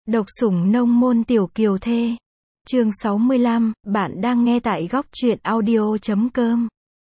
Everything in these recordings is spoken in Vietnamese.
Độc sủng nông môn tiểu kiều thê. Chương 65, bạn đang nghe tại góc truyện audio.com.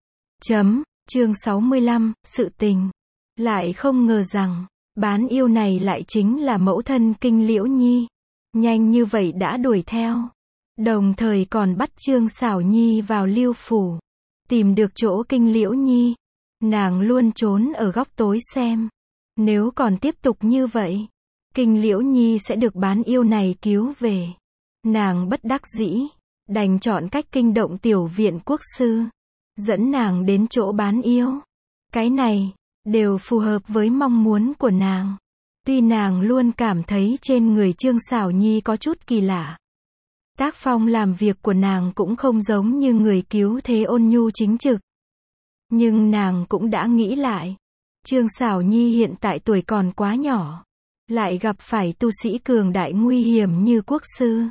Chương 65, sự tình. Lại không ngờ rằng, bán yêu này lại chính là mẫu thân Kinh Liễu Nhi. Nhanh như vậy đã đuổi theo. Đồng thời còn bắt Trương Xảo Nhi vào Lưu phủ. Tìm được chỗ Kinh Liễu Nhi. Nàng luôn trốn ở góc tối xem. Nếu còn tiếp tục như vậy, Kinh Liễu Nhi sẽ được bán yêu này cứu về. Nàng bất đắc dĩ, đành chọn cách kinh động tiểu viện quốc sư, dẫn nàng đến chỗ bán yêu. Cái này, đều phù hợp với mong muốn của nàng. Tuy nàng luôn cảm thấy trên người Trương Xảo Nhi có chút kỳ lạ. Tác phong làm việc của nàng cũng không giống như người cứu thế ôn nhu chính trực. Nhưng nàng cũng đã nghĩ lại. Trương Xảo Nhi hiện tại tuổi còn quá nhỏ. Lại gặp phải tu sĩ cường đại nguy hiểm như quốc sư.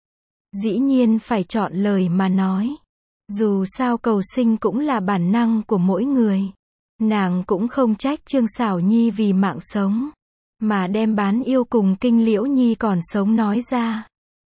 Dĩ nhiên phải chọn lời mà nói. Dù sao cầu sinh cũng là bản năng của mỗi người. Nàng cũng không trách Trương Xảo Nhi vì mạng sống. Mà đem bán yêu cùng Kinh Liễu Nhi còn sống nói ra.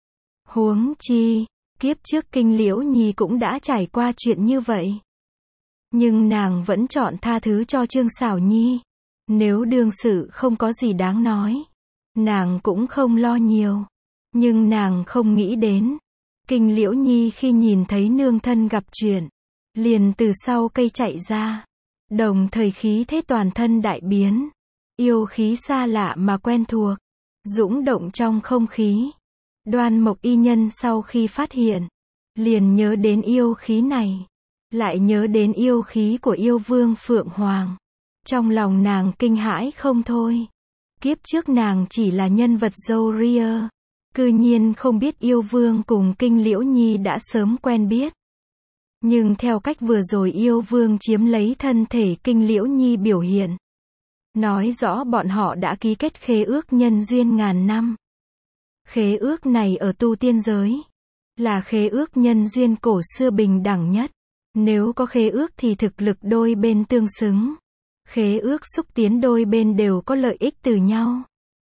Huống chi, kiếp trước Kinh Liễu Nhi cũng đã trải qua chuyện như vậy. Nhưng nàng vẫn chọn tha thứ cho Trương Xảo Nhi. Nếu đương sự không có gì đáng nói, nàng cũng không lo nhiều. Nhưng nàng không nghĩ đến, Kinh Liễu Nhi khi nhìn thấy nương thân gặp chuyện, liền từ sau cây chạy ra. Đồng thời khí thế toàn thân đại biến. Yêu khí xa lạ mà quen thuộc, dũng động trong không khí. Đoan Mộc y nhân sau khi phát hiện, liền nhớ đến yêu khí này. Lại nhớ đến yêu khí của yêu vương Phượng Hoàng. Trong lòng nàng kinh hãi không thôi. Kiếp trước nàng chỉ là nhân vật dâu ria. Cư nhiên không biết yêu vương cùng Kinh Liễu Nhi đã sớm quen biết. Nhưng theo cách vừa rồi yêu vương chiếm lấy thân thể Kinh Liễu Nhi biểu hiện, nói rõ bọn họ đã ký kết khế ước nhân duyên ngàn năm. Khế ước này ở tu tiên giới, là khế ước nhân duyên cổ xưa bình đẳng nhất. Nếu có khế ước thì thực lực đôi bên tương xứng. Khế ước xúc tiến đôi bên đều có lợi ích từ nhau.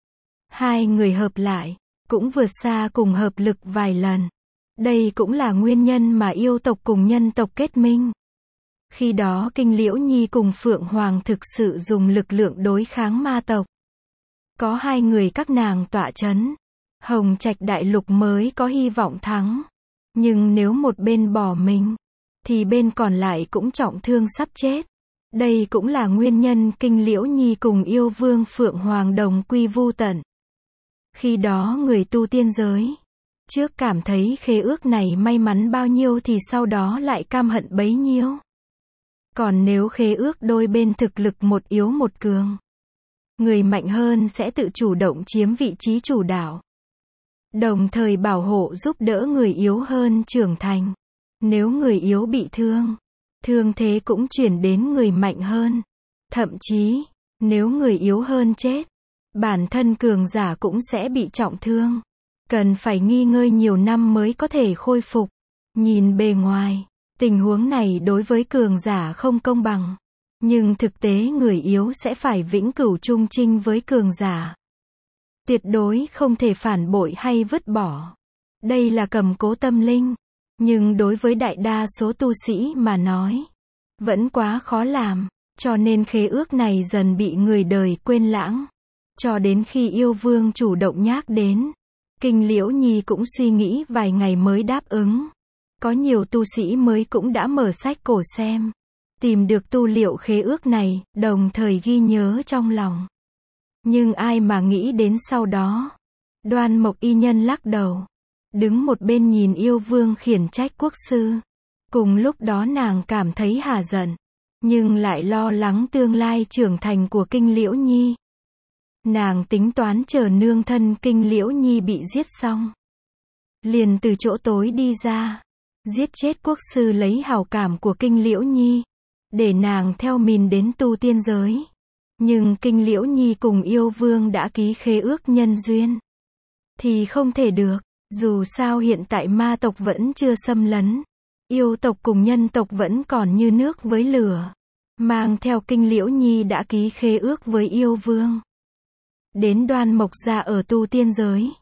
Hai người hợp lại, cũng vượt xa cùng hợp lực vài lần. Đây cũng là nguyên nhân mà yêu tộc cùng nhân tộc kết minh. Khi đó Kinh Liễu Nhi cùng Phượng Hoàng thực sự dùng lực lượng đối kháng ma tộc. Có hai người các nàng tọa chấn, Hồng Trạch Đại Lục mới có hy vọng thắng. Nhưng nếu một bên bỏ mình, thì bên còn lại cũng trọng thương sắp chết. Đây cũng là nguyên nhân Kinh Liễu Nhi cùng yêu vương Phượng Hoàng đồng quy vu tận. Khi đó người tu tiên giới, trước cảm thấy khế ước này may mắn bao nhiêu thì sau đó lại cam hận bấy nhiêu. Còn nếu khế ước đôi bên thực lực một yếu một cường, người mạnh hơn sẽ tự chủ động chiếm vị trí chủ đạo. Đồng thời bảo hộ giúp đỡ người yếu hơn trưởng thành. Nếu người yếu bị thương, thương thế cũng chuyển đến người mạnh hơn. Thậm chí, nếu người yếu hơn chết, bản thân cường giả cũng sẽ bị trọng thương. Cần phải nghỉ ngơi nhiều năm mới có thể khôi phục. Nhìn bề ngoài, tình huống này đối với cường giả không công bằng. Nhưng thực tế người yếu sẽ phải vĩnh cửu chung chinh với cường giả. Tuyệt đối không thể phản bội hay vứt bỏ. Đây là cầm cố tâm linh. Nhưng đối với đại đa số tu sĩ mà nói, vẫn quá khó làm, cho nên khế ước này dần bị người đời quên lãng. Cho đến khi yêu vương chủ động nhắc đến, Kinh Liễu Nhi cũng suy nghĩ vài ngày mới đáp ứng. Có nhiều tu sĩ mới cũng đã mở sách cổ xem, tìm được tu liệu khế ước này, đồng thời ghi nhớ trong lòng. Nhưng ai mà nghĩ đến sau đó, Đoan Mộc y nhân lắc đầu. Đứng một bên nhìn yêu vương khiển trách quốc sư. Cùng lúc đó nàng cảm thấy hả giận, nhưng lại lo lắng tương lai trưởng thành của Kinh Liễu Nhi. Nàng tính toán chờ nương thân Kinh Liễu Nhi bị giết xong, liền từ chỗ tối đi ra, giết chết quốc sư lấy hảo cảm của Kinh Liễu Nhi, để nàng theo mình đến tu tiên giới. Nhưng Kinh Liễu Nhi cùng yêu vương đã ký khế ước nhân duyên, thì không thể được. Dù sao hiện tại ma tộc vẫn chưa xâm lấn, yêu tộc cùng nhân tộc vẫn còn như nước với lửa. Mang theo Kinh Liễu Nhi đã ký khế ước với yêu vương. Đến Đoan Mộc gia ở tu tiên giới,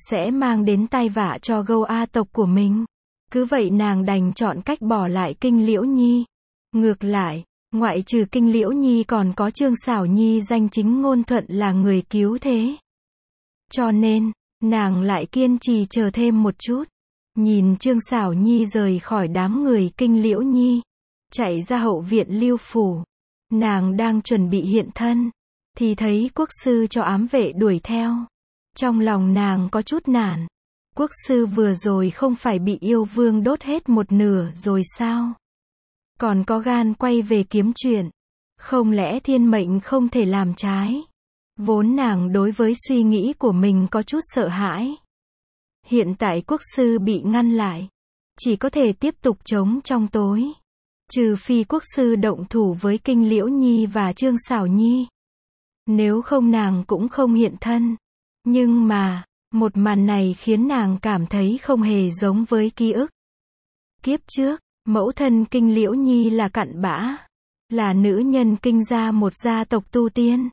sẽ mang đến tai vạ cho Gâu A tộc của mình. Cứ vậy nàng đành chọn cách bỏ lại Kinh Liễu Nhi. Ngược lại, ngoại trừ Kinh Liễu Nhi còn có Trương Xảo Nhi danh chính ngôn thuận là người cứu thế. Cho nên, nàng lại kiên trì chờ thêm một chút. Nhìn Trương Xảo Nhi rời khỏi đám người Kinh Liễu Nhi, chạy ra hậu viện Lưu phủ. Nàng đang chuẩn bị hiện thân, thì thấy quốc sư cho ám vệ đuổi theo. Trong lòng nàng có chút nản. Quốc sư vừa rồi không phải bị yêu vương đốt hết một nửa rồi sao? Còn có gan quay về kiếm chuyện. Không lẽ thiên mệnh không thể làm trái? Vốn nàng đối với suy nghĩ của mình có chút sợ hãi. Hiện tại quốc sư bị ngăn lại, chỉ có thể tiếp tục chống trong tối. Trừ phi quốc sư động thủ với Kinh Liễu Nhi và Trương Xảo Nhi. Nếu không nàng cũng không hiện thân. Nhưng mà, một màn này khiến nàng cảm thấy không hề giống với ký ức. Kiếp trước, mẫu thân Kinh Liễu Nhi là cặn bã, là nữ nhân kinh gia một gia tộc tu tiên.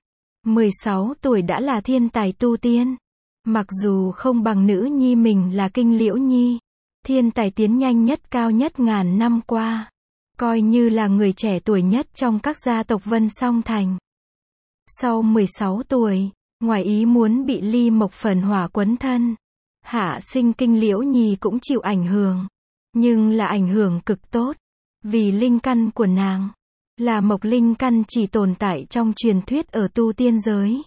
16 tuổi đã là thiên tài tu tiên. Mặc dù không bằng nữ nhi mình là Kinh Liễu Nhi, thiên tài tiến nhanh nhất cao nhất ngàn năm qua. Coi như là người trẻ tuổi nhất trong các gia tộc Vân Song Thành. Sau 16 tuổi, ngoài ý muốn bị ly mộc phần hỏa quấn thân, hạ sinh Kinh Liễu Nhi cũng chịu ảnh hưởng. Nhưng là ảnh hưởng cực tốt. Vì linh căn của nàng là mộc linh căn chỉ tồn tại trong truyền thuyết ở tu tiên giới.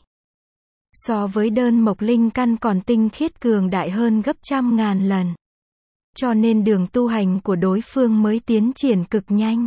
So với đơn mộc linh căn còn tinh khiết cường đại hơn gấp trăm ngàn lần. Cho nên đường tu hành của đối phương mới tiến triển cực nhanh.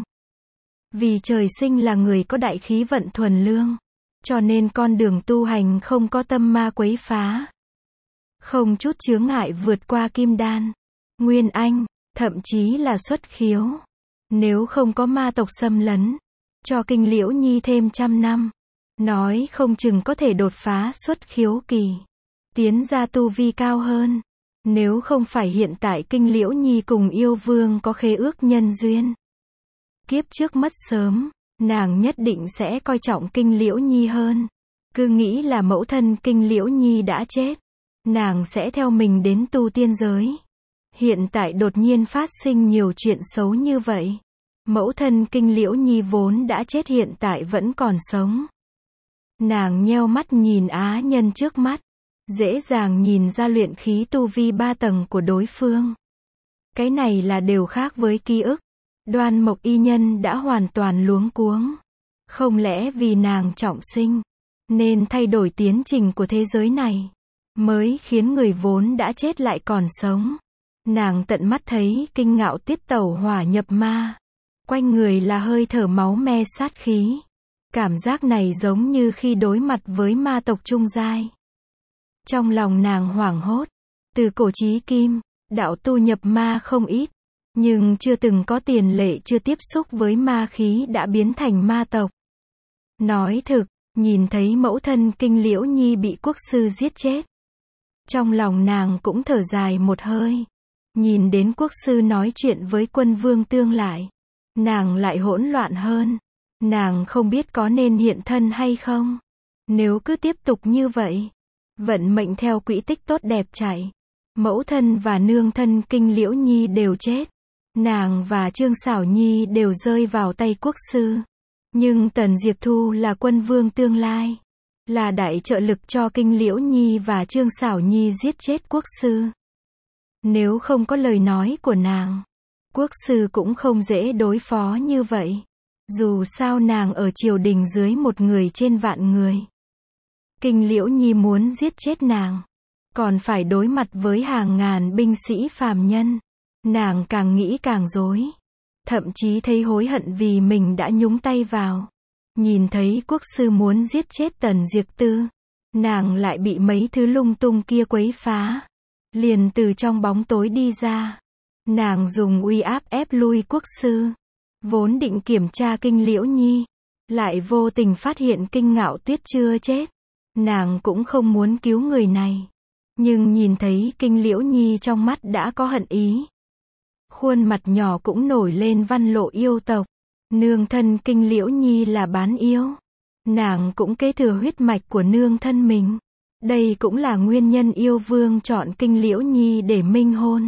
Vì trời sinh là người có đại khí vận thuần lương. Cho nên con đường tu hành không có tâm ma quấy phá. Không chút chướng ngại vượt qua kim đan, nguyên anh, thậm chí là xuất khiếu. Nếu không có ma tộc xâm lấn, cho Kinh Liễu Nhi thêm 100 năm, nói không chừng có thể đột phá xuất khiếu kỳ, tiến ra tu vi cao hơn. Nếu không phải hiện tại Kinh Liễu Nhi cùng yêu vương có khế ước nhân duyên. Kiếp trước mất sớm, nàng nhất định sẽ coi trọng Kinh Liễu Nhi hơn. Cứ nghĩ là mẫu thân Kinh Liễu Nhi đã chết, nàng sẽ theo mình đến tu tiên giới. Hiện tại đột nhiên phát sinh nhiều chuyện xấu như vậy. Mẫu thân Kinh Liễu Nhi vốn đã chết hiện tại vẫn còn sống. Nàng nheo mắt nhìn á nhân trước mắt, dễ dàng nhìn ra luyện khí tu vi 3 tầng của đối phương. Cái này là đều khác với ký ức. Đoan Mộc y nhân đã hoàn toàn luống cuống. Không lẽ vì nàng trọng sinh, nên thay đổi tiến trình của thế giới này, mới khiến người vốn đã chết lại còn sống. Nàng tận mắt thấy Kinh Ngạo Tiết tẩu hỏa nhập ma. Quanh người là hơi thở máu me sát khí. Cảm giác này giống như khi đối mặt với ma tộc trung giai. Trong lòng nàng hoảng hốt. Từ cổ chí kim, đạo tu nhập ma không ít. Nhưng chưa từng có tiền lệ chưa tiếp xúc với ma khí đã biến thành ma tộc. Nói thực, nhìn thấy mẫu thân Kinh Liễu Nhi bị quốc sư giết chết. Trong lòng nàng cũng thở dài một hơi. Nhìn đến quốc sư nói chuyện với quân vương tương lại, nàng lại hỗn loạn hơn. Nàng không biết có nên hiện thân hay không. Nếu cứ tiếp tục như vậy, vận mệnh theo quỹ tích tốt đẹp chạy, mẫu thân và nương thân Kinh Liễu Nhi đều chết. Nàng và Trương Xảo Nhi đều rơi vào tay quốc sư. Nhưng Tần Diệp Thu là quân vương tương lai, là đại trợ lực cho Kinh Liễu Nhi và Trương Xảo Nhi giết chết quốc sư. Nếu không có lời nói của nàng, quốc sư cũng không dễ đối phó như vậy. Dù sao nàng ở triều đình dưới một người trên vạn người. Kinh Liễu Nhi muốn giết chết nàng, còn phải đối mặt với hàng ngàn binh sĩ phàm nhân. Nàng càng nghĩ càng rối. Thậm chí thấy hối hận vì mình đã nhúng tay vào. Nhìn thấy quốc sư muốn giết chết Tần Diệp Tư, nàng lại bị mấy thứ lung tung kia quấy phá. Liền từ trong bóng tối đi ra. Nàng dùng uy áp ép lui quốc sư. Vốn định kiểm tra Kinh Liễu Nhi, lại vô tình phát hiện Kinh Ngạo Tuyết chưa chết. Nàng cũng không muốn cứu người này. Nhưng nhìn thấy Kinh Liễu Nhi trong mắt đã có hận ý. Khuôn mặt nhỏ cũng nổi lên văn lộ yêu tộc. Nương thân Kinh Liễu Nhi là bán yêu. Nàng cũng kế thừa huyết mạch của nương thân mình. Đây cũng là nguyên nhân yêu vương chọn Kinh Liễu Nhi để minh hôn.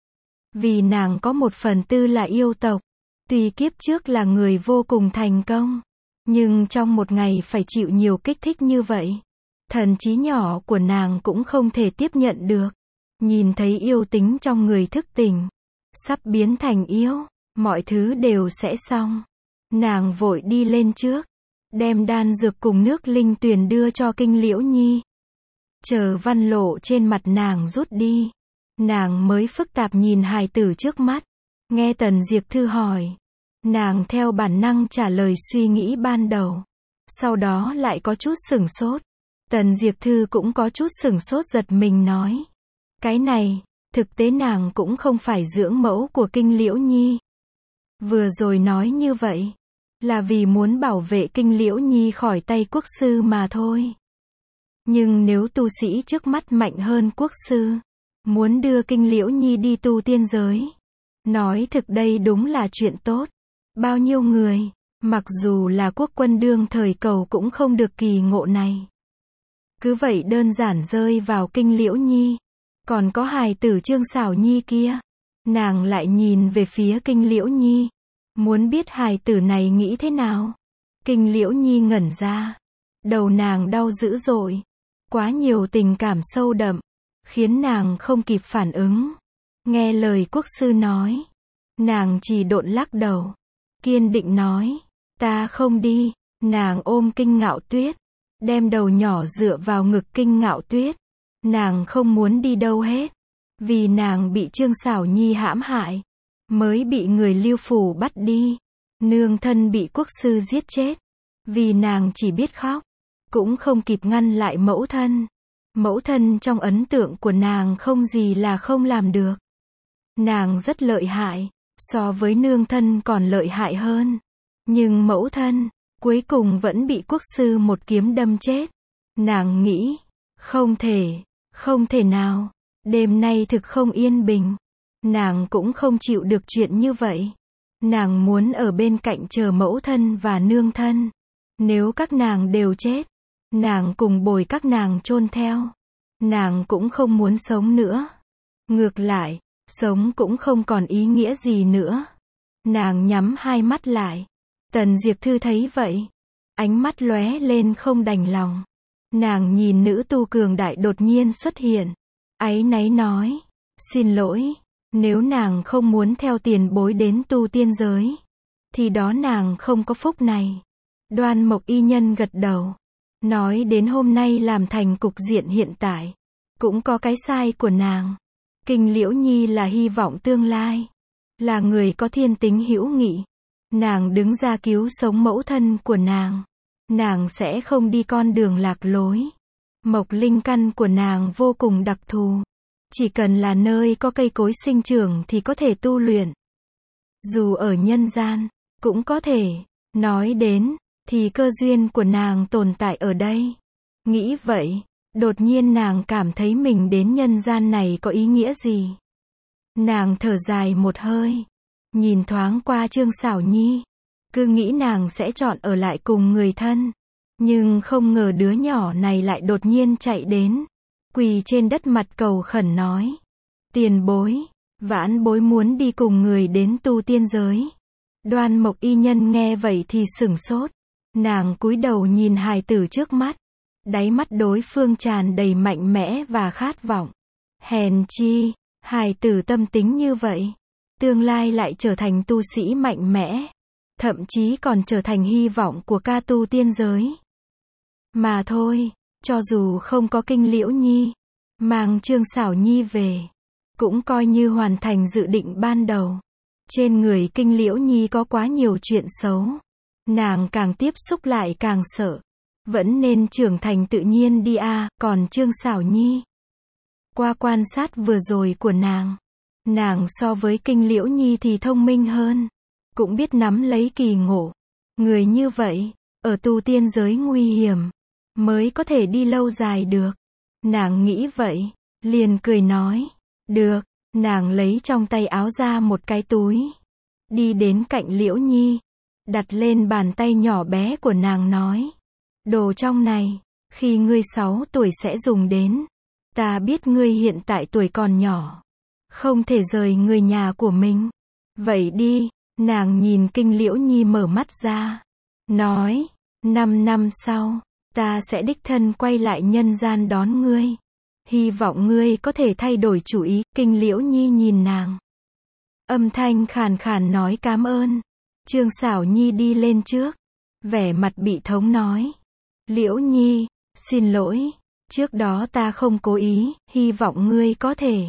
Vì nàng có 1/4 là yêu tộc. Tuy kiếp trước là người vô cùng thành công, nhưng trong một ngày phải chịu nhiều kích thích như vậy. Thần trí nhỏ của nàng cũng không thể tiếp nhận được. Nhìn thấy yêu tính trong người thức tỉnh, sắp biến thành yêu, mọi thứ đều sẽ xong. Nàng vội đi lên trước, đem đan dược cùng nước linh tuyền đưa cho Kinh Liễu Nhi. Chờ văn lộ trên mặt nàng rút đi, nàng mới phức tạp nhìn hài tử trước mắt. Nghe Tần Diệp Thư hỏi, nàng theo bản năng trả lời suy nghĩ ban đầu. Sau đó lại có chút sửng sốt. Tần Diệp Thư cũng có chút sửng sốt, giật mình nói. Cái này, thực tế nàng cũng không phải dưỡng mẫu của Kinh Liễu Nhi. Vừa rồi nói như vậy, là vì muốn bảo vệ Kinh Liễu Nhi khỏi tay quốc sư mà thôi. Nhưng nếu tu sĩ trước mắt mạnh hơn quốc sư, muốn đưa Kinh Liễu Nhi đi tu tiên giới, nói thực đây đúng là chuyện tốt. Bao nhiêu người, mặc dù là quốc quân đương thời cầu cũng không được kỳ ngộ này. Cứ vậy đơn giản rơi vào Kinh Liễu Nhi. Còn có hài tử Trương Xảo Nhi kia. Nàng lại nhìn về phía Kinh Liễu Nhi. Muốn biết hài tử này nghĩ thế nào. Kinh Liễu Nhi ngẩn ra. Đầu nàng đau dữ dội. Quá nhiều tình cảm sâu đậm, khiến nàng không kịp phản ứng. Nghe lời quốc sư nói, nàng chỉ độn lắc đầu, kiên định nói, ta không đi. Nàng ôm Kinh Ngạo Tuyết, đem đầu nhỏ dựa vào ngực Kinh Ngạo Tuyết. Nàng không muốn đi đâu hết, vì nàng bị Trương Xảo Nhi hãm hại, mới bị người Lưu Phủ bắt đi. Nương thân bị quốc sư giết chết, vì nàng chỉ biết khóc, cũng không kịp ngăn lại mẫu thân. Mẫu thân trong ấn tượng của nàng không gì là không làm được. Nàng rất lợi hại, so với nương thân còn lợi hại hơn. Nhưng mẫu thân, cuối cùng vẫn bị quốc sư một kiếm đâm chết. Nàng nghĩ, không thể nào, đêm nay thực không yên bình. Nàng cũng không chịu được chuyện như vậy. Nàng muốn ở bên cạnh chờ mẫu thân và nương thân. Nếu các nàng đều chết, nàng cùng bồi các nàng chôn theo. Nàng cũng không muốn sống nữa. Ngược lại, sống cũng không còn ý nghĩa gì nữa. Nàng nhắm hai mắt lại. Tần Diệp Thư thấy vậy, ánh mắt lóe lên không đành lòng. Nàng nhìn nữ tu cường đại đột nhiên xuất hiện, áy náy nói, xin lỗi, nếu nàng không muốn theo tiền bối đến tu tiên giới, thì đó nàng không có phúc này. Đoan Mộc y nhân gật đầu, nói đến hôm nay làm thành cục diện hiện tại, cũng có cái sai của nàng. Kinh Liễu Nhi là hy vọng tương lai, là người có thiên tính hữu nghị. Nàng đứng ra cứu sống mẫu thân của nàng. Nàng sẽ không đi con đường lạc lối. Mộc linh căn của nàng vô cùng đặc thù. Chỉ cần là nơi có cây cối sinh trưởng thì có thể tu luyện. Dù ở nhân gian, cũng có thể. Nói đến, thì cơ duyên của nàng tồn tại ở đây. Nghĩ vậy, đột nhiên nàng cảm thấy mình đến nhân gian này có ý nghĩa gì. Nàng thở dài một hơi, nhìn thoáng qua Trương Xảo Nhi, cứ nghĩ nàng sẽ chọn ở lại cùng người thân. Nhưng không ngờ đứa nhỏ này lại đột nhiên chạy đến, quỳ trên đất mặt cầu khẩn nói, tiền bối, vãn bối muốn đi cùng người đến tu tiên giới. Đoan Mộc y nhân nghe vậy thì sửng sốt. Nàng cúi đầu nhìn hài tử trước mắt, đáy mắt đối phương tràn đầy mạnh mẽ và khát vọng. Hèn chi, hài tử tâm tính như vậy, tương lai lại trở thành tu sĩ mạnh mẽ, thậm chí còn trở thành hy vọng của ca tu tiên giới. Mà thôi, cho dù không có Kinh Liễu Nhi, mang Trương Xảo Nhi về, cũng coi như hoàn thành dự định ban đầu. Trên người Kinh Liễu Nhi có quá nhiều chuyện xấu, nàng càng tiếp xúc lại càng sợ. Vẫn nên trưởng thành tự nhiên đi a. Còn Trương Xảo Nhi, qua quan sát vừa rồi của nàng so với Kinh Liễu Nhi thì thông minh hơn, cũng biết nắm lấy kỳ ngộ. Người như vậy, ở tu tiên giới nguy hiểm, mới có thể đi lâu dài được. Nàng nghĩ vậy, liền cười nói, được. Nàng lấy trong tay áo ra một cái túi, đi đến cạnh Liễu Nhi, đặt lên bàn tay nhỏ bé của nàng nói, đồ trong này, khi ngươi 6 tuổi sẽ dùng đến. Ta biết ngươi hiện tại tuổi còn nhỏ, không thể rời người nhà của mình. Vậy đi, nàng nhìn Kinh Liễu Nhi mở mắt ra, nói, 5 năm sau, ta sẽ đích thân quay lại nhân gian đón ngươi. Hy vọng ngươi có thể thay đổi chủ ý. Kinh Liễu Nhi nhìn nàng, âm thanh khàn khàn nói cảm ơn. Trương Sảo Nhi đi lên trước, vẻ mặt bị thống nói, Liễu Nhi, xin lỗi, trước đó ta không cố ý, hy vọng ngươi có thể.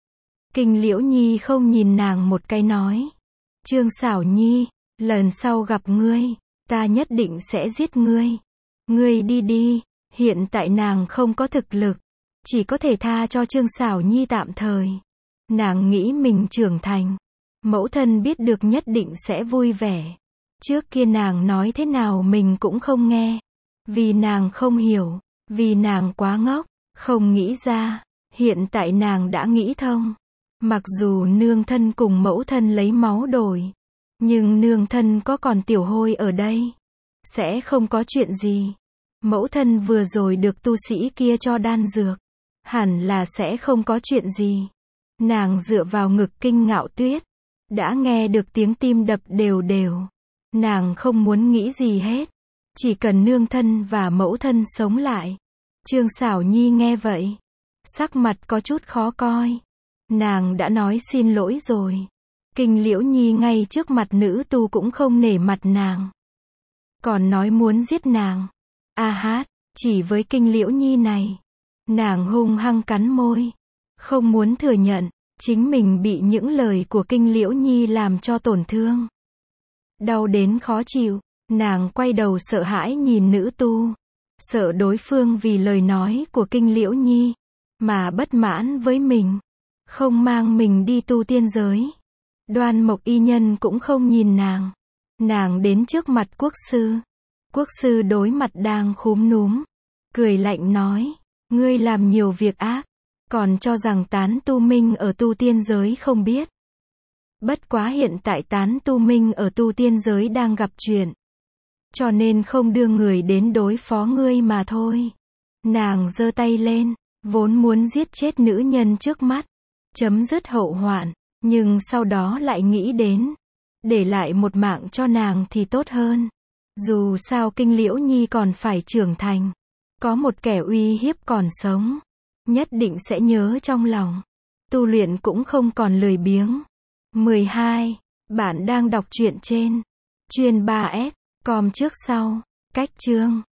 Kinh Liễu Nhi không nhìn nàng một cái nói, Trương Sảo Nhi, lần sau gặp ngươi, ta nhất định sẽ giết ngươi. Ngươi đi đi. Hiện tại nàng không có thực lực, chỉ có thể tha cho Trương Sảo Nhi tạm thời. Nàng nghĩ mình trưởng thành, mẫu thân biết được nhất định sẽ vui vẻ. Trước kia nàng nói thế nào mình cũng không nghe, vì nàng không hiểu, vì nàng quá ngốc, không nghĩ ra. Hiện tại nàng đã nghĩ thông. Mặc dù nương thân cùng mẫu thân lấy máu đổi, nhưng nương thân có còn Tiểu Hôi ở đây, sẽ không có chuyện gì. Mẫu thân vừa rồi được tu sĩ kia cho đan dược, hẳn là sẽ không có chuyện gì. Nàng dựa vào ngực Kinh Ngạo Tuyết, đã nghe được tiếng tim đập đều đều. Nàng không muốn nghĩ gì hết, chỉ cần nương thân và mẫu thân sống lại. Trương Sảo Nhi nghe vậy, sắc mặt có chút khó coi. Nàng đã nói xin lỗi rồi. Kinh Liễu Nhi ngay trước mặt nữ tu cũng không nể mặt nàng, còn nói muốn giết nàng. A hát, chỉ với Kinh Liễu Nhi này, nàng hung hăng cắn môi, không muốn thừa nhận chính mình bị những lời của Kinh Liễu Nhi làm cho tổn thương. Đau đến khó chịu, nàng quay đầu sợ hãi nhìn nữ tu, sợ đối phương vì lời nói của Kinh Liễu Nhi mà bất mãn với mình, không mang mình đi tu tiên giới. Đoan Mộc y nhân cũng không nhìn nàng. Nàng đến trước mặt quốc sư. Quốc sư đối mặt đang khúm núm, cười lạnh nói, ngươi làm nhiều việc ác, còn cho rằng Tán Tu Minh ở tu tiên giới không biết. Bất quá hiện tại Tán Tu Minh ở tu tiên giới đang gặp chuyện, cho nên không đưa người đến đối phó ngươi mà thôi. Nàng giơ tay lên, vốn muốn giết chết nữ nhân trước mắt, chấm dứt hậu hoạn, nhưng sau đó lại nghĩ đến, để lại một mạng cho nàng thì tốt hơn. Dù sao Kinh Liễu Nhi còn phải trưởng thành, có một kẻ uy hiếp còn sống, nhất định sẽ nhớ trong lòng. Tu luyện cũng không còn lười biếng. 12. Bạn đang đọc truyện trên Chuyên 3S, com trước sau, cách chương.